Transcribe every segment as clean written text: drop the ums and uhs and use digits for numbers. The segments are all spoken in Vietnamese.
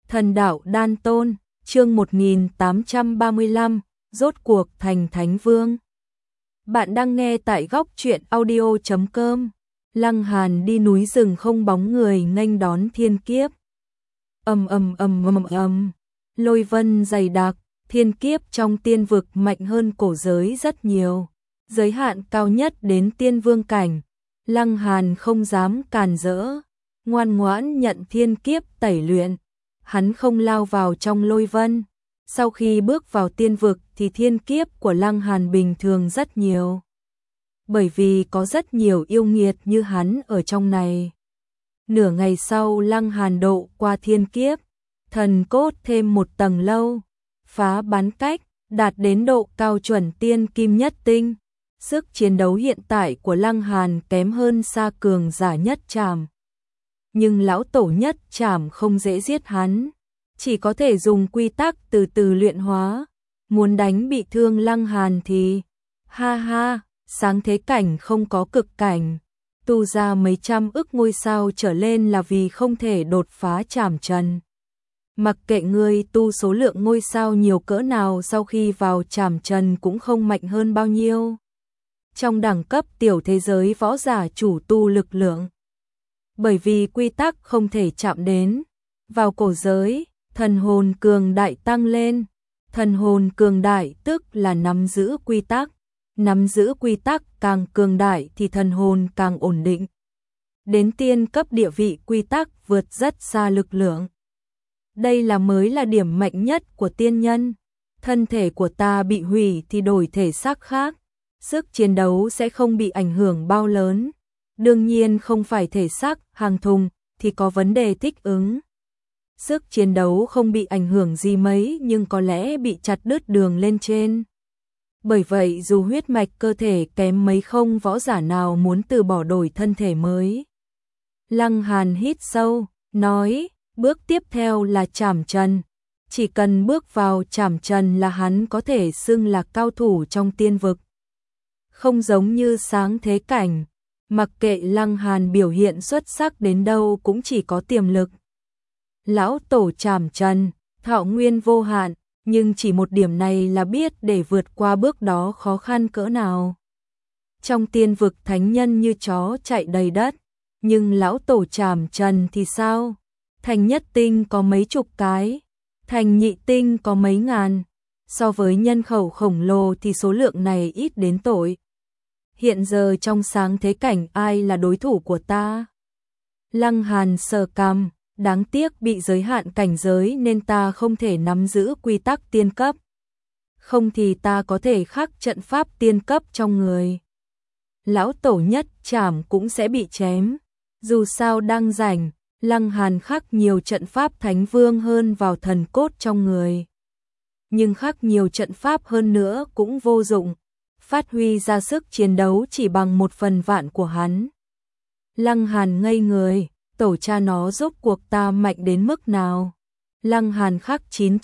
Thần đạo đan tôn, chương 1835, rốt cuộc thành Thánh Vương. Bạn đang nghe tại góc truyện audio.com. Lăng Hàn đi núi rừng không bóng người nghênh đón thiên kiếp. Lôi vân dày đặc, thiên kiếp trong tiên vực mạnh hơn cổ giới rất nhiều. Giới hạn cao nhất đến tiên vương cảnh. Lăng Hàn không dám càn rỡ, ngoan ngoãn nhận thiên kiếp tẩy luyện. Hắn không lao vào trong lôi vân. Sau khi bước vào tiên vực thì thiên kiếp của Lăng Hàn bình thường rất nhiều. Bởi vì có rất nhiều yêu nghiệt như hắn ở trong này. Nửa ngày sau Lăng Hàn độ qua thiên kiếp, thần cốt thêm một tầng lâu, phá bán cách, đạt đến độ cao chuẩn tiên kim nhất tinh. Sức chiến đấu hiện tại của Lăng Hàn kém hơn xa cường giả nhất trảm. Nhưng lão tổ nhất trảm không dễ giết hắn, chỉ có thể dùng quy tắc từ từ luyện hóa. Muốn đánh bị thương Lăng Hàn thì, ha ha, sáng thế cảnh không có cực cảnh, tu ra mấy trăm ức ngôi sao trở lên là vì không thể đột phá trảm trần. Mặc kệ ngươi tu số lượng ngôi sao nhiều cỡ nào, sau khi vào trảm trần cũng không mạnh hơn bao nhiêu. Trong đẳng cấp tiểu thế giới võ giả chủ tu lực lượng, bởi vì quy tắc không thể chạm đến. Vào cổ giới, thần hồn cường đại tăng lên. Thần hồn cường đại tức là nắm giữ quy tắc. Nắm giữ quy tắc càng cường đại thì thần hồn càng ổn định. Đến tiên cấp địa vị quy tắc vượt rất xa lực lượng. Đây mới là điểm mạnh nhất của tiên nhân. Thân thể của ta bị hủy thì đổi thể xác khác, sức chiến đấu sẽ không bị ảnh hưởng bao lớn. Đương nhiên không phải thể xác hàng thùng thì có vấn đề thích ứng. Sức chiến đấu không bị ảnh hưởng gì mấy nhưng có lẽ bị chặt đứt đường lên trên. Bởi vậy dù huyết mạch cơ thể kém mấy không võ giả nào muốn từ bỏ đổi thân thể mới. Lăng Hàn hít sâu, nói, bước tiếp theo là trảm trần. Chỉ cần bước vào trảm trần là hắn có thể xưng là cao thủ trong tiên vực. Không giống như sáng thế cảnh, mặc kệ Lăng Hàn biểu hiện xuất sắc đến đâu cũng chỉ có tiềm lực. Lão tổ trảm trần, thọ nguyên vô hạn, nhưng chỉ một điểm này là biết để vượt qua bước đó khó khăn cỡ nào. Trong tiên vực thánh nhân như chó chạy đầy đất, nhưng lão tổ trảm trần thì sao? Thành nhất tinh có mấy chục cái, thành nhị tinh có mấy ngàn. So với nhân khẩu khổng lồ thì số lượng này ít đến tội. Hiện giờ trong sáng thế cảnh ai là đối thủ của ta? Lăng Hàn sờ cằm, đáng tiếc bị giới hạn cảnh giới nên ta không thể nắm giữ quy tắc tiên cấp. Không thì ta có thể khắc trận pháp tiên cấp trong người. Lão tổ nhất trảm cũng sẽ bị chém. Dù sao đang rảnh, Lăng Hàn khắc nhiều trận pháp thánh vương hơn vào thần cốt trong người. Nhưng khắc nhiều trận pháp hơn nữa cũng vô dụng. Phát huy ra sức chiến đấu chỉ bằng 1/1000 của hắn. Lăng Hàn ngây người, tổ cha nó rốt cuộc ta mạnh đến mức nào? Lăng Hàn khắc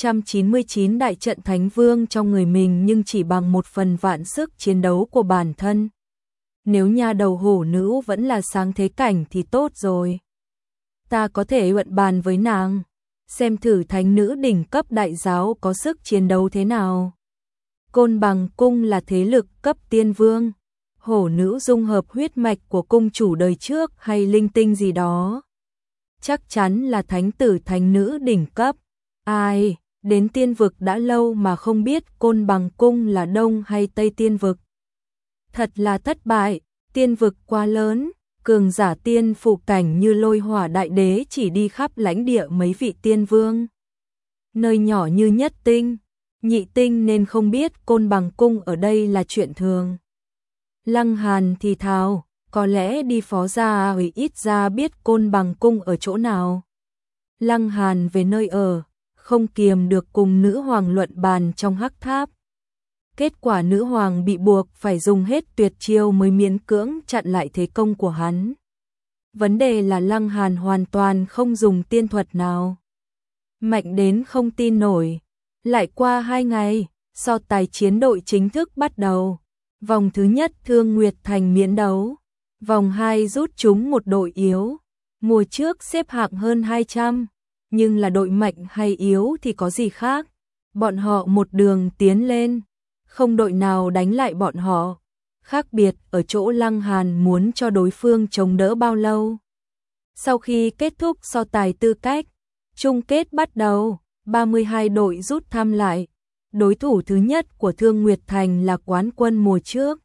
999 đại trận thánh vương trong người mình nhưng chỉ bằng 1/1000 sức chiến đấu của bản thân. Nếu nha đầu hổ nữ vẫn là sáng thế cảnh thì tốt rồi. Ta có thể luận bàn với nàng, xem thử thánh nữ đỉnh cấp đại giáo có sức chiến đấu thế nào. Côn Bằng cung là thế lực cấp tiên vương. Hổ nữ dung hợp huyết mạch của cung chủ đời trước hay linh tinh gì đó. Chắc chắn là thánh tử thánh nữ đỉnh cấp. Ai, đến tiên vực đã lâu mà không biết Côn Bằng cung là đông hay tây tiên vực. Thật là thất bại, tiên vực quá lớn, cường giả tiên phụ cảnh như Lôi Hỏa đại đế chỉ đi khắp lãnh địa mấy vị tiên vương. Nơi nhỏ như nhất tinh, nhị tinh nên không biết Côn Bằng cung ở đây là chuyện thường. Lăng Hàn thì thào, có lẽ đi phó gia ủy ít ra biết Côn Bằng cung ở chỗ nào. Lăng Hàn về nơi ở, không kiềm được cùng nữ hoàng luận bàn trong hắc tháp. Kết quả nữ hoàng bị buộc phải dùng hết tuyệt chiêu mới miễn cưỡng chặn lại thế công của hắn. Vấn đề là Lăng Hàn hoàn toàn không dùng tiên thuật nào. Mạnh đến không tin nổi. Lại qua 2 ngày, so tài chiến đội chính thức bắt đầu. Vòng thứ nhất Thương Nguyệt Thành miễn đấu. Vòng 2 rút chúng một đội yếu. Mùa trước xếp hạng hơn 200. nhưng là đội mạnh hay yếu thì có gì khác. Bọn họ một đường tiến lên, không đội nào đánh lại bọn họ. Khác biệt ở chỗ Lăng Hàn muốn cho đối phương chống đỡ bao lâu. Sau khi kết thúc so tài tư cách, chung kết bắt đầu, 32 đội rút thăm lại. Đối thủ thứ nhất của Thương Nguyệt Thành là quán quân mùa trước.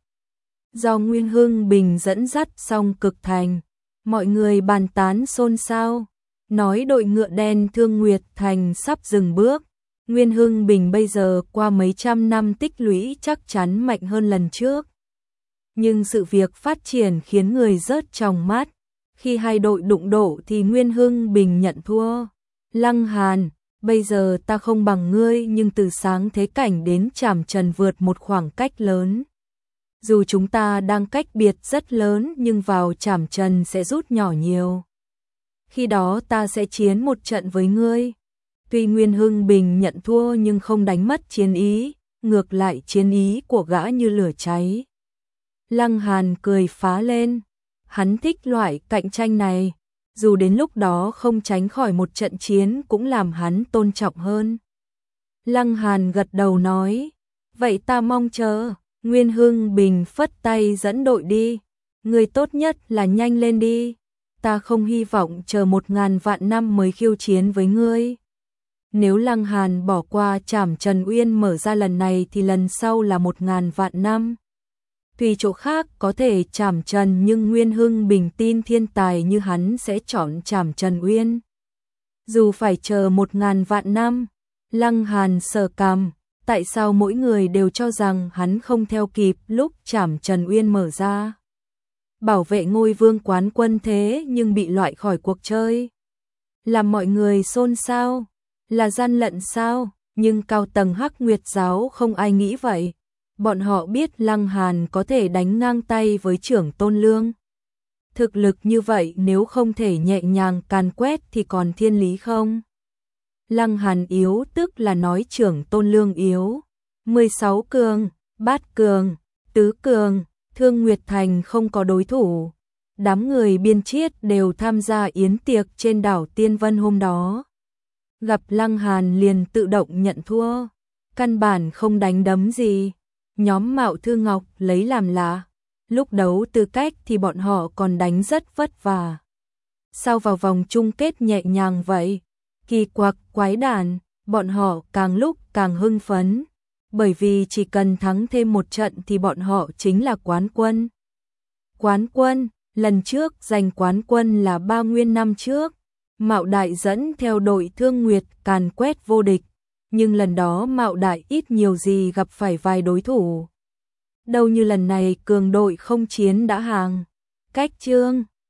Do Nguyên Hưng Bình dẫn dắt Song Cực Thành, mọi người bàn tán xôn xao, nói đội ngựa đen Thương Nguyệt Thành sắp dừng bước. Nguyên Hưng Bình bây giờ qua mấy trăm năm tích lũy chắc chắn mạnh hơn lần trước. Nhưng sự việc phát triển khiến người rớt trong mắt. Khi hai đội đụng độ thì Nguyên Hưng Bình nhận thua. Lăng Hàn, bây giờ ta không bằng ngươi, nhưng từ sáng thế cảnh đến Trảm Trần vượt một khoảng cách lớn. Dù chúng ta đang cách biệt rất lớn nhưng vào Trảm Trần sẽ rút nhỏ nhiều. Khi đó ta sẽ chiến một trận với ngươi. Tuy Nguyên Hưng Bình nhận thua nhưng không đánh mất chiến ý, ngược lại chiến ý của gã như lửa cháy. Lăng Hàn cười phá lên, hắn thích loại cạnh tranh này, dù đến lúc đó không tránh khỏi một trận chiến cũng làm hắn tôn trọng hơn. Lăng Hàn gật đầu nói, vậy ta mong chờ. Nguyên Hưng Bình phất tay dẫn đội đi, người tốt nhất là nhanh lên đi, ta không hy vọng chờ 1000 vạn năm mới khiêu chiến với ngươi. Nếu Lăng Hàn bỏ qua Trảm Trần Uyên mở ra lần này thì lần sau là 1000 vạn năm. Tùy chỗ khác có thể Trảm Trần nhưng Nguyên Hưng Bình tin thiên tài như hắn sẽ chọn Trảm Trần Uyên. Dù phải chờ 1000 vạn năm, Lăng Hàn sờ cằm, tại sao mỗi người đều cho rằng hắn không theo kịp lúc Trảm Trần Uyên mở ra. Bảo vệ ngôi vương quán quân thế nhưng bị loại khỏi cuộc chơi. Làm mọi người xôn xao, là gian lận sao, nhưng cao tầng Hắc Nguyệt giáo không ai nghĩ vậy. Bọn họ biết Lăng Hàn có thể đánh ngang tay với Trưởng Tôn Lương. Thực lực như vậy nếu không thể nhẹ nhàng càn quét thì còn thiên lý không? Lăng Hàn yếu tức là nói Trưởng Tôn Lương yếu. 16 cường, bát cường, tứ cường, Thương Nguyệt Thành không có đối thủ. Đám người biên chiết đều tham gia yến tiệc trên đảo Tiên Vân hôm đó. Gặp Lăng Hàn liền tự động nhận thua. Căn bản không đánh đấm gì. Nhóm Mạo Thư Ngọc lấy làm lạ. Lúc đấu tư cách thì bọn họ còn đánh rất vất vả. Sao vào vòng chung kết nhẹ nhàng vậy? Kỳ quặc quái đản, bọn họ càng lúc càng hưng phấn. Bởi vì chỉ cần thắng thêm một trận thì bọn họ chính là quán quân. Quán quân, lần trước giành quán quân là 3 nguyên năm trước. Mạo Đại dẫn theo đội Thương Nguyệt càn quét vô địch. Nhưng lần đó Mạo Đại ít nhiều gì gặp phải vài đối thủ. Đâu như lần này cường đội không chiến đã hàng. Cách chương